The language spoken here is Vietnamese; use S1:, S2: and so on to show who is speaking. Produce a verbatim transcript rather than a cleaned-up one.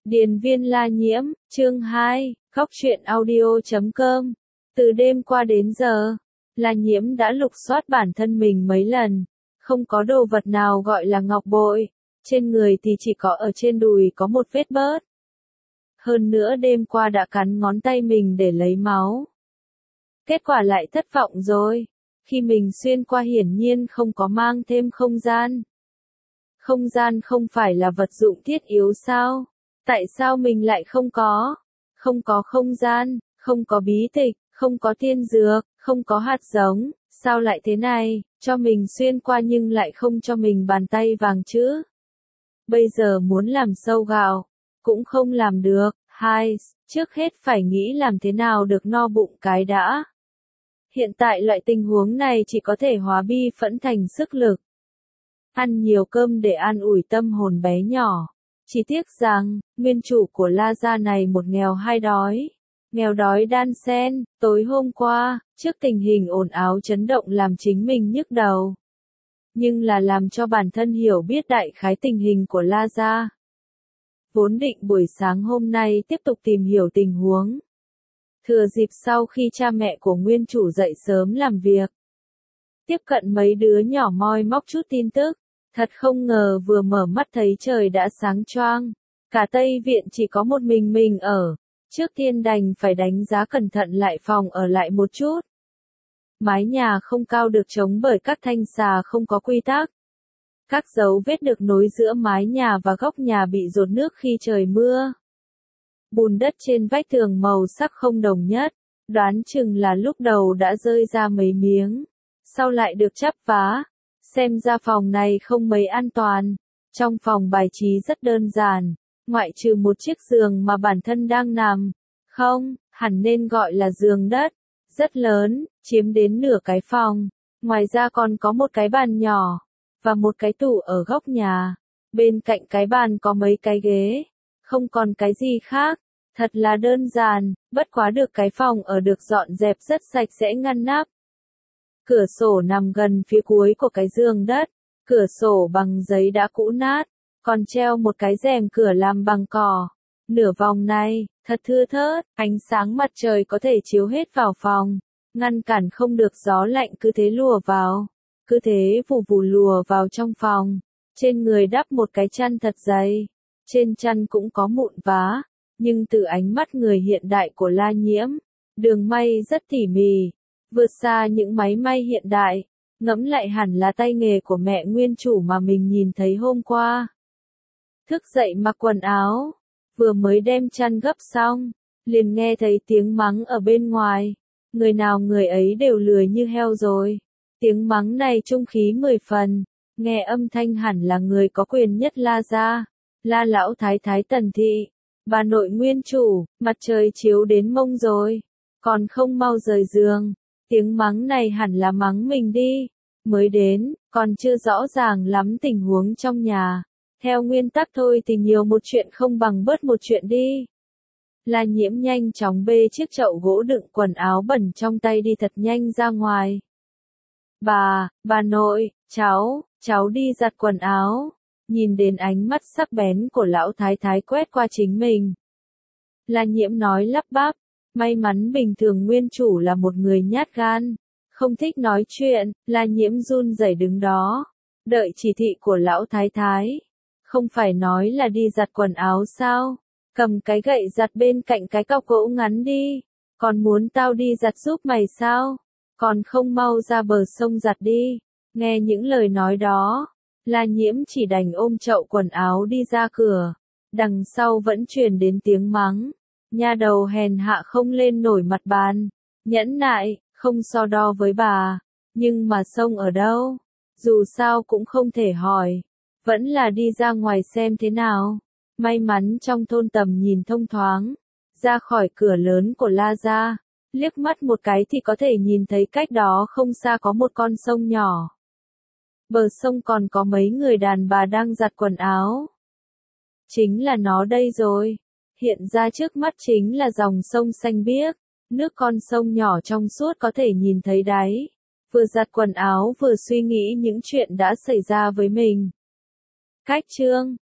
S1: Điền viên La Nhiễm, chương hai, góc truyện audio chấm com. Từ đêm qua đến giờ, La Nhiễm đã lục soát bản thân mình mấy lần, không có đồ vật nào gọi là ngọc bội, trên người thì chỉ có ở trên đùi có một vết bớt. Hơn nữa đêm qua đã cắn ngón tay mình để lấy máu. Kết quả lại thất vọng rồi, khi mình xuyên qua hiển nhiên không có mang thêm không gian. Không gian không phải là vật dụng thiết yếu sao? Tại sao mình lại không có? Không có không gian, không có bí tịch, không có tiên dược, không có hạt giống, sao lại thế này, cho mình xuyên qua nhưng lại không cho mình bàn tay vàng chứ? Bây giờ muốn làm sâu gạo, cũng không làm được. Hai, trước hết phải nghĩ làm thế nào được no bụng cái đã. Hiện tại loại tình huống này chỉ có thể hóa bi phẫn thành sức lực. Ăn nhiều cơm để an ủi tâm hồn bé nhỏ. Chỉ tiếc rằng, nguyên chủ của La gia này một nghèo hai đói. Nghèo đói đan xen, tối hôm qua, trước tình hình ồn ào chấn động làm chính mình nhức đầu. Nhưng là làm cho bản thân hiểu biết đại khái tình hình của La gia. Vốn định buổi sáng hôm nay tiếp tục tìm hiểu tình huống. Thừa dịp sau khi cha mẹ của nguyên chủ dậy sớm làm việc. Tiếp cận mấy đứa nhỏ moi móc chút tin tức. Thật không ngờ vừa mở mắt thấy trời đã sáng choang. Cả Tây Viện chỉ có một mình mình ở. Trước tiên đành phải đánh giá cẩn thận lại phòng ở lại một chút. Mái nhà không cao được chống bởi các thanh xà không có quy tắc. Các dấu vết được nối giữa mái nhà và góc nhà bị dột nước khi trời mưa. Bùn đất trên vách tường màu sắc không đồng nhất. Đoán chừng là lúc đầu đã rơi ra mấy miếng. Sau lại được chắp vá. Xem ra phòng này không mấy an toàn. Trong phòng bài trí rất đơn giản, ngoại trừ một chiếc giường mà bản thân đang nằm. Không, hẳn nên gọi là giường đất. Rất lớn, chiếm đến nửa cái phòng. Ngoài ra còn có một cái bàn nhỏ, và một cái tủ ở góc nhà. Bên cạnh cái bàn có mấy cái ghế. Không còn cái gì khác. Thật là đơn giản, bất quá được cái phòng ở được dọn dẹp rất sạch sẽ ngăn nắp. Cửa sổ nằm gần phía cuối của cái giường đất, cửa sổ bằng giấy đã cũ nát, còn treo một cái rèm cửa làm bằng cỏ. Nửa vòng này, thật thưa thớt, ánh sáng mặt trời có thể chiếu hết vào phòng, ngăn cản không được gió lạnh cứ thế lùa vào, cứ thế vù vù lùa vào trong phòng. Trên người đắp một cái chăn thật dày, trên chăn cũng có mụn vá, nhưng từ ánh mắt người hiện đại của La Nhiễm, đường may rất tỉ mỉ. Vượt xa những máy may hiện đại, ngẫm lại hẳn là tay nghề của mẹ nguyên chủ mà mình nhìn thấy hôm qua. Thức dậy mặc quần áo, vừa mới đem chăn gấp xong, liền nghe thấy tiếng mắng ở bên ngoài. Người nào người ấy đều lười như heo rồi. Tiếng mắng này trung khí mười phần, nghe âm thanh hẳn là người có quyền nhất La gia, La lão thái thái Tần thị, bà nội nguyên chủ. Mặt trời chiếu đến mông rồi, còn không mau rời giường. Tiếng mắng này hẳn là mắng mình đi, mới đến, còn chưa rõ ràng lắm tình huống trong nhà. Theo nguyên tắc thôi thì nhiều một chuyện không bằng bớt một chuyện đi. La Nhiễm nhanh chóng bê chiếc chậu gỗ đựng quần áo bẩn trong tay đi thật nhanh ra ngoài. Bà, bà nội, cháu, cháu đi giặt quần áo. Nhìn đến ánh mắt sắc bén của lão thái thái quét qua chính mình. La Nhiễm nói lắp bắp. May mắn bình thường nguyên chủ là một người nhát gan, không thích nói chuyện. La Nhiễm run rẩy đứng đó, đợi chỉ thị của lão thái thái. Không phải nói là đi giặt quần áo sao? Cầm cái gậy giặt bên cạnh cái cọc gỗ ngắn đi. Còn muốn tao đi giặt giúp mày sao? Còn không mau ra bờ sông giặt đi. Nghe những lời nói đó, La Nhiễm chỉ đành ôm chậu quần áo đi ra cửa. Đằng sau vẫn truyền đến tiếng mắng. Nha đầu hèn hạ không lên nổi mặt bàn, nhẫn nại, không so đo với bà, nhưng mà sông ở đâu? Dù sao cũng không thể hỏi, vẫn là đi ra ngoài xem thế nào. May mắn trong thôn tầm nhìn thông thoáng, ra khỏi cửa lớn của La gia, liếc mắt một cái thì có thể nhìn thấy cách đó không xa có một con sông nhỏ. Bờ sông còn có mấy người đàn bà đang giặt quần áo. Chính là nó đây rồi. Hiện ra trước mắt chính là dòng sông xanh biếc, nước con sông nhỏ trong suốt có thể nhìn thấy đáy. Vừa giặt quần áo vừa suy nghĩ những chuyện đã xảy ra với mình. Cách chương